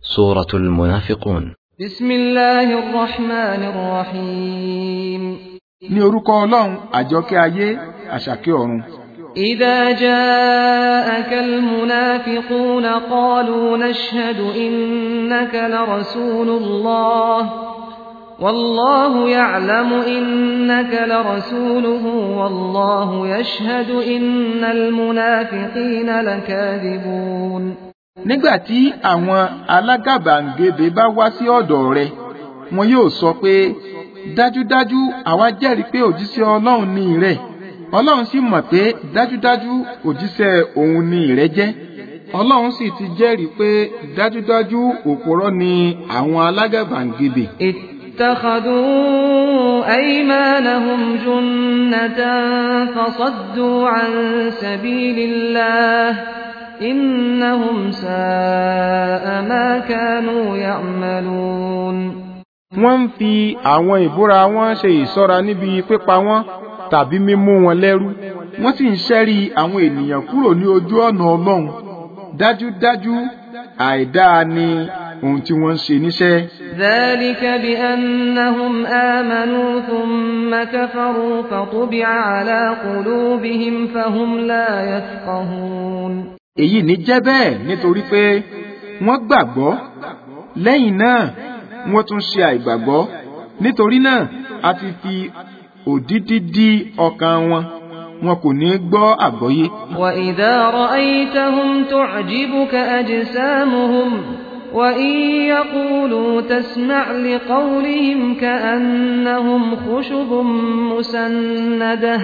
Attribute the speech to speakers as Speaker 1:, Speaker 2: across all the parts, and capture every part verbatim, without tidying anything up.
Speaker 1: سورة المنافقون.
Speaker 2: بسم الله الرحمن الرحيم.
Speaker 3: ní orúkọ Ọlọ́run àjọkẹ́ ayé àṣàkẹ́ ọ̀run.
Speaker 2: إذا جاءك المنافقون قالوا نشهد إنك لرسول الله والله يعلم إنك لرسوله والله يشهد إن المنافقين لكاذبون.
Speaker 3: nígbà tí àwọn alágàbàǹgebè bá wá sí ọ̀dọ̀ rẹ wọn yóò sọ pé dájúdájú àwa jẹ́rìí pé òjíṣẹ́ Ọlọ́run ni ìrẹ Ọlọ́run sì mọ̀ pé dájúdájú òjíṣẹ́ òun ni ìrẹ jẹ́ Ọlọ́run sì ti jẹ́rìí pé dájúdájú òpùrọ́ ni àwọn alágàbàǹgebè.
Speaker 2: اتخذوا أيمانهم جنة فصدوا عن سبيل الله إنهم ساء ما كانوا يعملون.
Speaker 3: wọ́n ń fi àwọn ìbúra wọn ṣe ìṣọ́ra níbi pípa wọn tàbí mímú wọn lẹ́rú wọ́n sì ń ṣẹ́rí àwọn ènìyàn kúrò ní ojú ọ̀nà Ọlọ́run dájúdájú àìdáa ni ohun tí wọ́n ń ṣe níṣẹ́.
Speaker 2: ذلك بأنهم آمنوا ثم كفروا فطبع على قلوبهم فهم لا يفقهون.
Speaker 3: èyí ní jẹ́ bẹ́ẹ̀ nítorí pé wọ́n gbàgbọ́ lẹ́yìn náà wọ́n tún ṣe àìgbàgbọ́ nítorí náà a ti fi òdìdí dí ọkàn wọn wọn kò ní gbọ́ àgbọ́yé.
Speaker 2: وإذا رأيتهم تعجبك أجسامهم وإن يقولوا تسمع لقولهم كأنهم خشب مسندة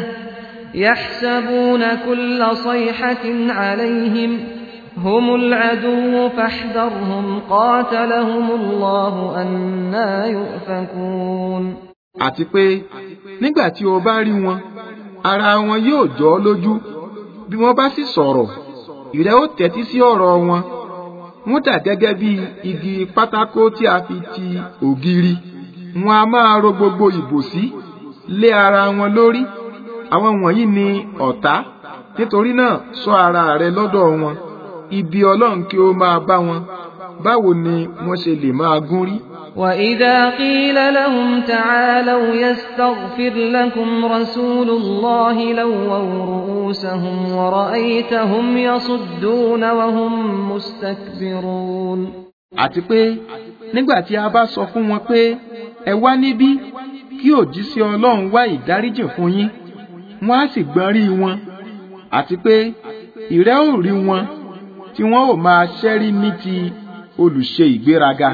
Speaker 2: يحسبون كل صيحة عليهم هم العدو فاحذرهم قاتلهم الله أنى يؤفكون.
Speaker 3: àti pé nígbà tí o bá rí wọn ara wọn yóò jọ ọ́ lójú bí wọ́n bá sì sọ̀rọ̀ ìrẹ ó tẹ́tí sí ọ̀rọ̀ wọn wọ́n dà gẹ́gẹ́ bí igi pátákó tí a fi ti ògiri wọn a máa ro gbogbo ìbòsí lé ara wọn lórí àwọn wọ̀nyí ni ọ̀tá nítorí náà ṣọ́ ara rẹ lọ́dọ̀ wọn ibi Ọlọ́run kí ó máa bá wọn báwo ni wọ́n ṣe lè máa gún rí.
Speaker 2: وإذا قيل لهم تعالوا يستغفر لكم رسول الله لووا رؤوسهم ورأيتهم يصدون وهم مستكبرون.
Speaker 3: àti pé nígbà tí a bá sọ fún wọn pé ẹ wá níbí kí òjíṣẹ́ Ọlọ́run wá ìdáríjì fún yín wọ́n á sì gbọ́n rí wọn àti pé ìrẹ́ ò rí wọn tí wọ́n ò máa ṣẹ́rí ní ti olùṣe ìgbéraga.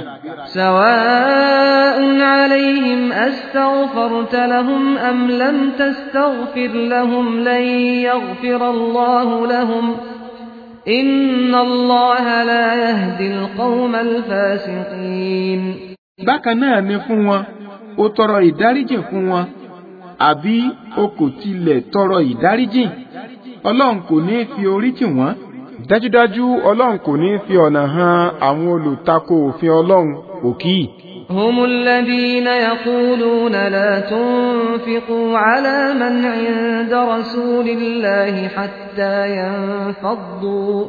Speaker 2: سواء عليهم أستغفرت لهم أم لم تستغفر لهم لن يغفر الله لهم إن الله لا يهدي القوم الفاسقين.
Speaker 3: bákan náà ni fún wọn ó tọrọ ìdáríjì fún wọn àbí o kò tilẹ̀ tọrọ ìdáríjì Ọlọ́run kò ní fi orí tì wọ́n dájúdájú Ọlọ́run kò ní fi ọ̀nà hàn àwọn olùtakò òfin Ọlọ́run òkì.
Speaker 2: هم الذين يقولون لا تنفقوا على من عند رسول الله حتى ينفضوا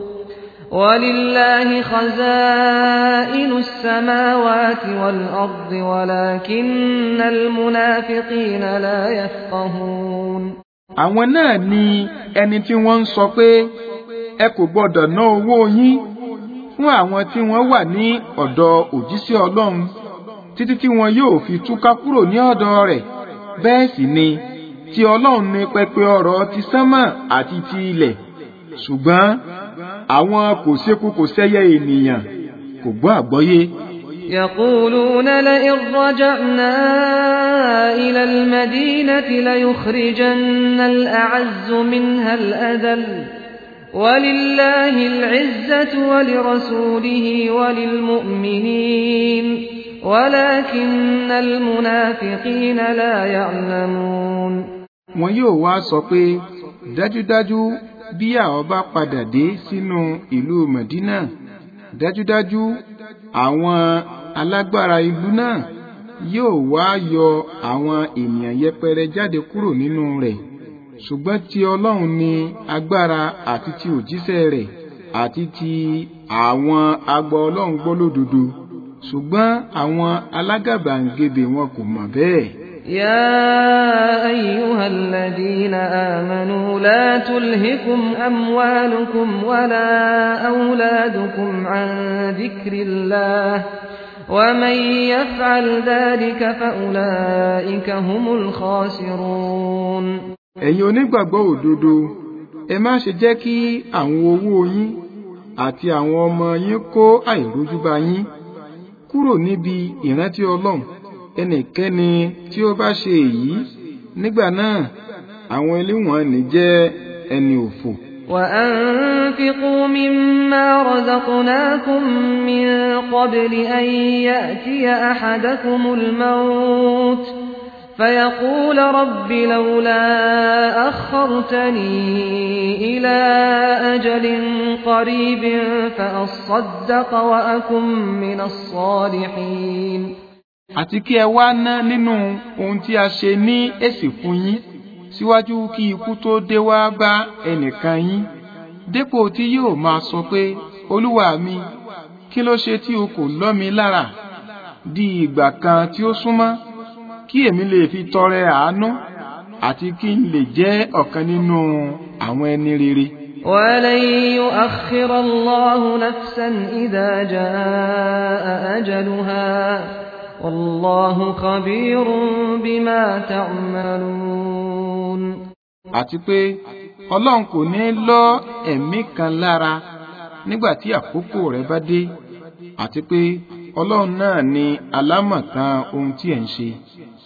Speaker 2: ولله خزائن السماوات والأرض ولكن المنافقين لا يفقهون.
Speaker 3: àwọn náà ni ẹni tí wọ́n ń sọ pé ẹ kò gbọdọ̀ ná owó yín fún àwọn tí wọ́n wà ní ọ̀dọ̀ òjíṣẹ́ Ọlọ́run títí tí wọn yóò fi túká kúrò ní ọ̀dọ̀ rẹ̀ bẹ́ẹ̀ sì ni ti Ọlọ́run ní pẹpẹ ọrọ̀ ti sánmà àti ti ilẹ̀ ṣùgbọ́n àwọn kò ṣekú kò sẹ́yẹ ènìyàn kò gbọ́ àgbọ́yé.
Speaker 2: يقولون لئن رجعنا إلى المدينة ليخرجن الأعز منها الأذل ولله العزة ولرسوله وللمؤمنين ولكن المنافقين لا يعلمون.
Speaker 3: wọn yóò wá sọ pé dájúdájú bí àwọn bá padà dé sínú ìlú Mẹdínà dájúdájú àwọn alágbára ìlú náà yóò wá yọ àwọn ènìyàn yẹpẹrẹ jáde kúrò nínú rẹ̀ ṣùgbọ́n ti Ọlọ́run ni agbára àti ti òjíṣẹ́ rẹ̀ àti ti àwọn agbọ́ Ọlọ́run gbọ́ lódodo ṣùgbọ́n àwọn alágàbàǹgebè wọn kò mọ̀ bẹ́ẹ̀.
Speaker 2: يا أيها الذين آمنوا لا تلهكم أموالكم ولا أولادكم عن ذكر الله ومن يفعل ذلك فأولئك هم الخاسرون.
Speaker 3: ẹ̀yin onígbàgbọ́ òdodo ẹ má ṣe jẹ́ kí àwọn owó yín àti àwọn ọmọ yín kó àìrójú bá yín kúrò níbi ìrántí Ọlọ́run. ẹnikẹ́ni tí ó bá ṣe èyí nígbà náà àwọn eléwọ̀n jẹ́ ẹni òfò.
Speaker 2: وأنفقوا مما رزقناكم من قبل أن يأتي أحدكم الموت فيقول رب لولا أخرتني إلى أجل قريب فأصدق وأكن من الصالحين.
Speaker 3: àti kí ẹ wá ná nínú ohun tí a ṣe ní èsì fún yín síwájú kí ikú tó dé wá bá ẹnìkan yín dépò tí yóò máa sọ pé olúwa mi kí ló ṣe tí o kò lọ́ mi lára di ìgbà kan tí ó súnmọ́ kí èmi lè fi tọrẹ àánú àti kí n lè jẹ́ ọ̀kan nínú àwọn ẹni rere.
Speaker 2: ولن يؤخر الله نفسا إذا جاء أجلها والله خبير بما تعملون.
Speaker 3: àti pé Ọlọ́run kò ní lọ́ ẹ̀mí kan lára nígbà tí àkókò rẹ̀ bá dé àti pé Ọlọ́run náà ni alámọ̀tán ohun tí ẹ̀ ń ṣe.